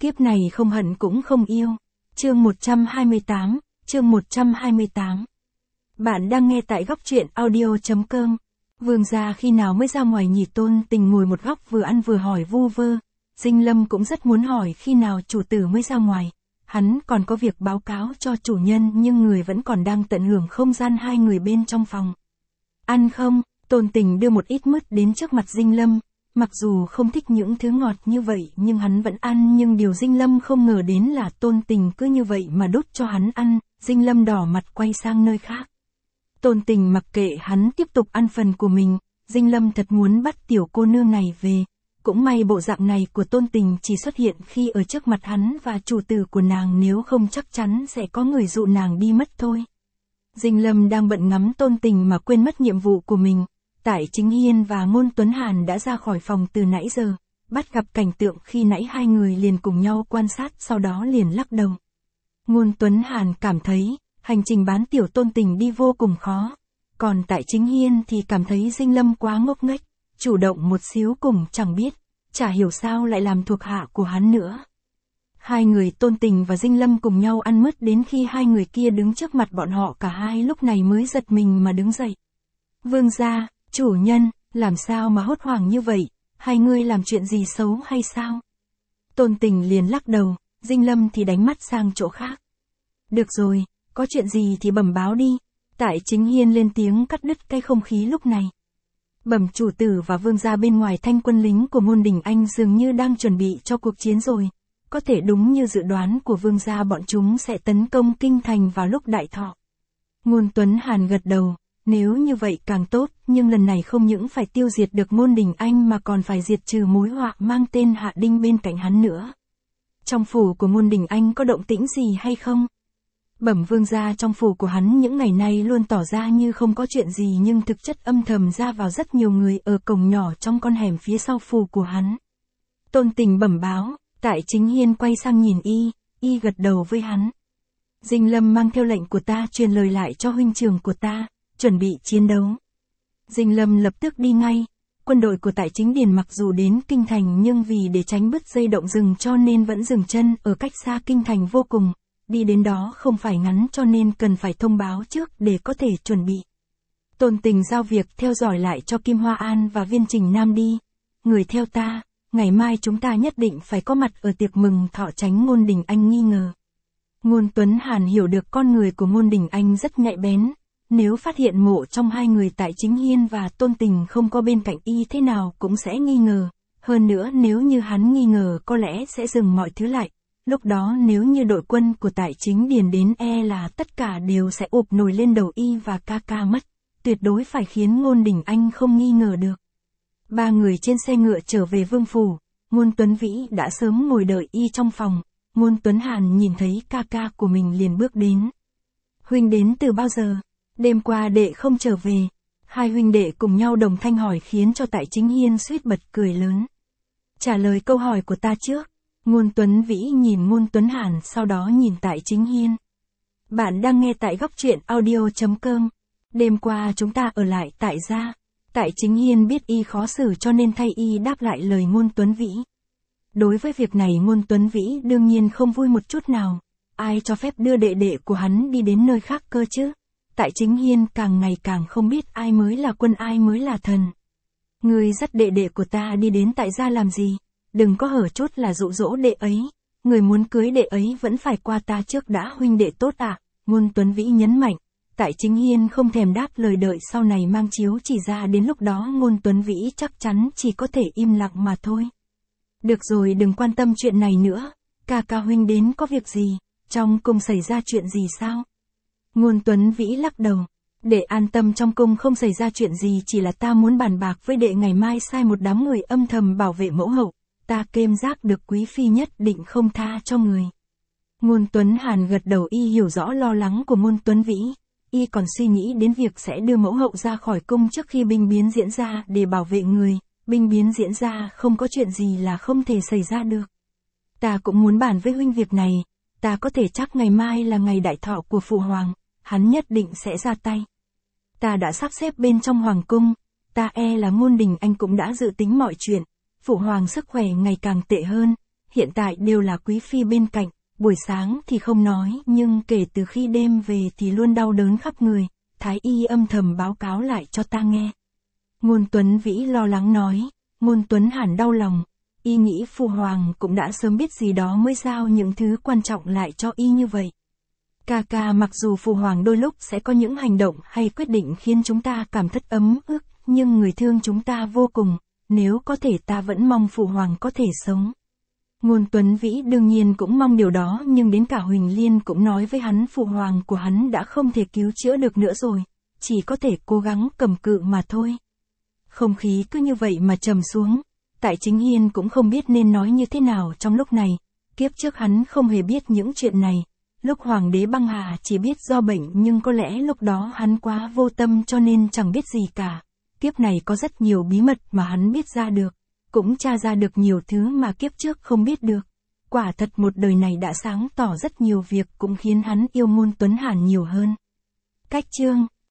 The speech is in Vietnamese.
Kiếp này không hận cũng không yêu. Chương 128, chương 128. Bạn đang nghe tại góc truyện audio.com. Vương gia khi nào mới ra ngoài nhỉ? Tôn Tình ngồi một góc vừa ăn vừa hỏi vu vơ. Dinh Lâm cũng rất muốn hỏi khi nào chủ tử mới ra ngoài. Hắn còn có việc báo cáo cho chủ nhân nhưng người vẫn còn đang tận hưởng không gian hai người bên trong phòng. Ăn không? Tôn Tình đưa một ít mứt đến trước mặt Dinh Lâm. Mặc dù không thích những thứ ngọt như vậy nhưng hắn vẫn ăn, nhưng điều Dinh Lâm không ngờ đến là Tôn Tình cứ như vậy mà đút cho hắn ăn. Dinh Lâm đỏ mặt quay sang nơi khác. Tôn Tình mặc kệ hắn tiếp tục ăn phần của mình. Dinh Lâm thật muốn bắt tiểu cô nương này về. Cũng may bộ dạng này của Tôn Tình chỉ xuất hiện khi ở trước mặt hắn và chủ tử của nàng, nếu không chắc chắn sẽ có người dụ nàng đi mất thôi. Dinh Lâm đang bận ngắm Tôn Tình mà quên mất nhiệm vụ của mình. Tại Chính Hiên và Ngôn Tuấn Hàn đã ra khỏi phòng từ nãy giờ, bắt gặp cảnh tượng khi nãy hai người liền cùng nhau quan sát, sau đó liền lắc đầu. Ngôn Tuấn Hàn cảm thấy, hành trình bán tiểu Tôn Tình đi vô cùng khó. Còn tại Chính Hiên thì cảm thấy Dinh Lâm quá ngốc nghếch, chủ động một xíu cùng chẳng biết, chả hiểu sao lại làm thuộc hạ của hắn nữa. Hai người Tôn Tình và Dinh Lâm cùng nhau ăn mứt đến khi hai người kia đứng trước mặt bọn họ, cả hai lúc này mới giật mình mà đứng dậy. Vương gia, chủ nhân, làm sao mà hốt hoảng như vậy, hai ngươi làm chuyện gì xấu hay sao? Tôn Tình liền lắc đầu, Dinh Lâm thì đánh mắt sang chỗ khác. Được rồi, có chuyện gì thì bẩm báo đi. Tại Chính Hiên lên tiếng cắt đứt cái không khí lúc này. Bẩm chủ tử và vương gia, bên ngoài thanh quân lính của Ngôn Đình Anh dường như đang chuẩn bị cho cuộc chiến rồi. Có thể đúng như dự đoán của vương gia, bọn chúng sẽ tấn công kinh thành vào lúc đại thọ. Ngôn Tuấn Hàn gật đầu, nếu như vậy càng tốt, nhưng lần này không những phải tiêu diệt được Ngôn Đình Anh mà còn phải diệt trừ mối họa mang tên Hạ Đinh bên cạnh hắn nữa. Trong phủ của Ngôn Đình Anh có động tĩnh gì hay không? Bẩm vương gia, trong phủ của hắn những ngày nay luôn tỏ ra như không có chuyện gì, nhưng thực chất âm thầm ra vào rất nhiều người ở cổng nhỏ trong con hẻm phía sau phủ của hắn. Tôn Tình bẩm báo. Tại Chính Hiên quay sang nhìn y gật đầu với hắn. Dinh Lâm mang theo lệnh của ta truyền lời lại cho huynh trưởng của ta, chuẩn bị chiến đấu. Dinh Lâm lập tức đi ngay. Quân đội của Tại Chính Điền mặc dù đến kinh thành nhưng vì để tránh bứt dây động rừng cho nên vẫn dừng chân ở cách xa kinh thành vô cùng. Đi đến đó không phải ngắn cho nên cần phải thông báo trước để có thể chuẩn bị. Tôn Tình giao việc theo dõi lại cho Kim Hoa An và Viên Trình Nam đi. Người theo ta. Ngày mai chúng ta nhất định phải có mặt ở tiệc mừng thọ, tránh Ngôn Đình Anh nghi ngờ. Ngôn Tuấn Hàn hiểu được con người của Ngôn Đình Anh rất nhạy bén. Nếu phát hiện mộ trong hai người Tại Chính Hiên và Tôn Tình không có bên cạnh y, thế nào cũng sẽ nghi ngờ. Hơn nữa nếu như hắn nghi ngờ có lẽ sẽ dừng mọi thứ lại. Lúc đó nếu như đội quân của Tại Chính Điền đến, e là tất cả đều sẽ ụp nổi lên đầu y và ca ca mất. Tuyệt đối phải khiến Ngôn Đình Anh không nghi ngờ được. Ba người trên xe ngựa trở về vương phủ. Ngôn Tuấn Vĩ đã sớm ngồi đợi y trong phòng. Ngôn Tuấn Hàn nhìn thấy ca ca của mình liền bước đến. Huynh đến từ bao giờ? Đêm qua đệ không trở về. Hai huynh đệ cùng nhau đồng thanh hỏi khiến cho Tại Chính Hiên suýt bật cười lớn. Trả lời câu hỏi của ta trước. Ngôn Tuấn Vĩ nhìn Ngôn Tuấn Hàn, sau đó nhìn Tại Chính Hiên. Bạn đang nghe tại góc truyện audio.com. Đêm qua chúng ta ở lại tại gia. Tại Chính Hiên biết y khó xử cho nên thay y đáp lại lời Ngôn Tuấn Vĩ. Đối với việc này Ngôn Tuấn Vĩ đương nhiên không vui một chút nào. Ai cho phép đưa đệ đệ của hắn đi đến nơi khác cơ chứ? Tại Chính Hiên càng ngày càng không biết ai mới là quân ai mới là thần. Người dắt đệ đệ của ta đi đến tại gia làm gì? Đừng có hở chút là dụ dỗ đệ ấy. Người muốn cưới đệ ấy vẫn phải qua ta trước đã, huynh đệ tốt ạ. Ngôn Tuấn Vĩ nhấn mạnh. Tại Chính Hiên không thèm đáp lời, đợi sau này mang chiếu chỉ ra, đến lúc đó Ngôn Tuấn Vĩ chắc chắn chỉ có thể im lặng mà thôi. Được rồi, đừng quan tâm chuyện này nữa. Ca ca huynh đến có việc gì? Trong cung xảy ra chuyện gì sao? Ngôn Tuấn Vĩ lắc đầu. Để an tâm, trong cung không xảy ra chuyện gì, chỉ là ta muốn bàn bạc với đệ ngày mai sai một đám người âm thầm bảo vệ mẫu hậu. Ta kêm giác được quý phi nhất định không tha cho người. Ngôn Tuấn Hàn gật đầu, y hiểu rõ lo lắng của Ngôn Tuấn Vĩ. Y còn suy nghĩ đến việc sẽ đưa mẫu hậu ra khỏi cung trước khi binh biến diễn ra để bảo vệ người. Binh biến diễn ra không có chuyện gì là không thể xảy ra được. Ta cũng muốn bàn với huynh việc này. Ta có thể chắc ngày mai là ngày đại thọ của phụ hoàng. Hắn nhất định sẽ ra tay. Ta đã sắp xếp bên trong hoàng cung. Ta e là Ngôn Đình Anh cũng đã dự tính mọi chuyện. Phụ hoàng sức khỏe ngày càng tệ hơn. hiện tại đều là quý phi bên cạnh, buổi sáng thì không nói, nhưng kể từ khi đêm về thì luôn đau đớn khắp người, thái y âm thầm báo cáo lại cho ta nghe. Ngôn Tuấn Vĩ lo lắng nói, Ngôn Tuấn Hàn đau lòng, y nghĩ Phu Hoàng cũng đã sớm biết gì đó mới giao những thứ quan trọng lại cho y như vậy. Ca ca, mặc dù Phu Hoàng đôi lúc sẽ có những hành động hay quyết định khiến chúng ta cảm thất ấm ức, nhưng người thương chúng ta vô cùng, nếu có thể ta vẫn mong Phu Hoàng có thể sống. Ngôn Tuấn Vĩ đương nhiên cũng mong điều đó, nhưng đến cả Huỳnh Liên cũng nói với hắn Phu Hoàng của hắn đã không thể cứu chữa được nữa rồi, chỉ có thể cố gắng cầm cự mà thôi. Không khí cứ như vậy mà trầm xuống, Tại Chính Hiên cũng không biết nên nói như thế nào trong lúc này, kiếp trước hắn không hề biết những chuyện này, lúc Hoàng đế băng hà chỉ biết do bệnh, nhưng có lẽ lúc đó hắn quá vô tâm cho nên chẳng biết gì cả. Kiếp này có rất nhiều bí mật mà hắn biết ra được, cũng tra ra được nhiều thứ mà kiếp trước không biết được. Quả thật một đời này đã sáng tỏ rất nhiều việc, cũng khiến hắn yêu Ngôn Tuấn Hàn nhiều hơn. Cách chương